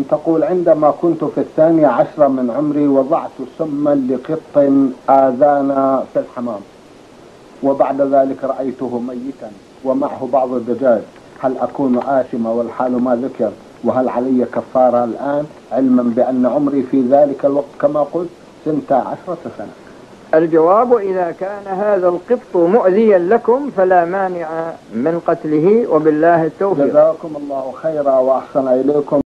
تقول: عندما كنت في 12 من عمري وضعت سما لقط آذانا في الحمام، وبعد ذلك رأيته ميتا ومعه بعض الدجاج، هل أكون آثمة والحال ما ذكر؟ وهل علي كفارة الآن، علما بأن عمري في ذلك الوقت كما قلت 12 سنة؟ الجواب: إذا كان هذا القط مؤذيا لكم فلا مانع من قتله، وبالله التوفيق. جزاكم الله خيرا وأحسن إليكم.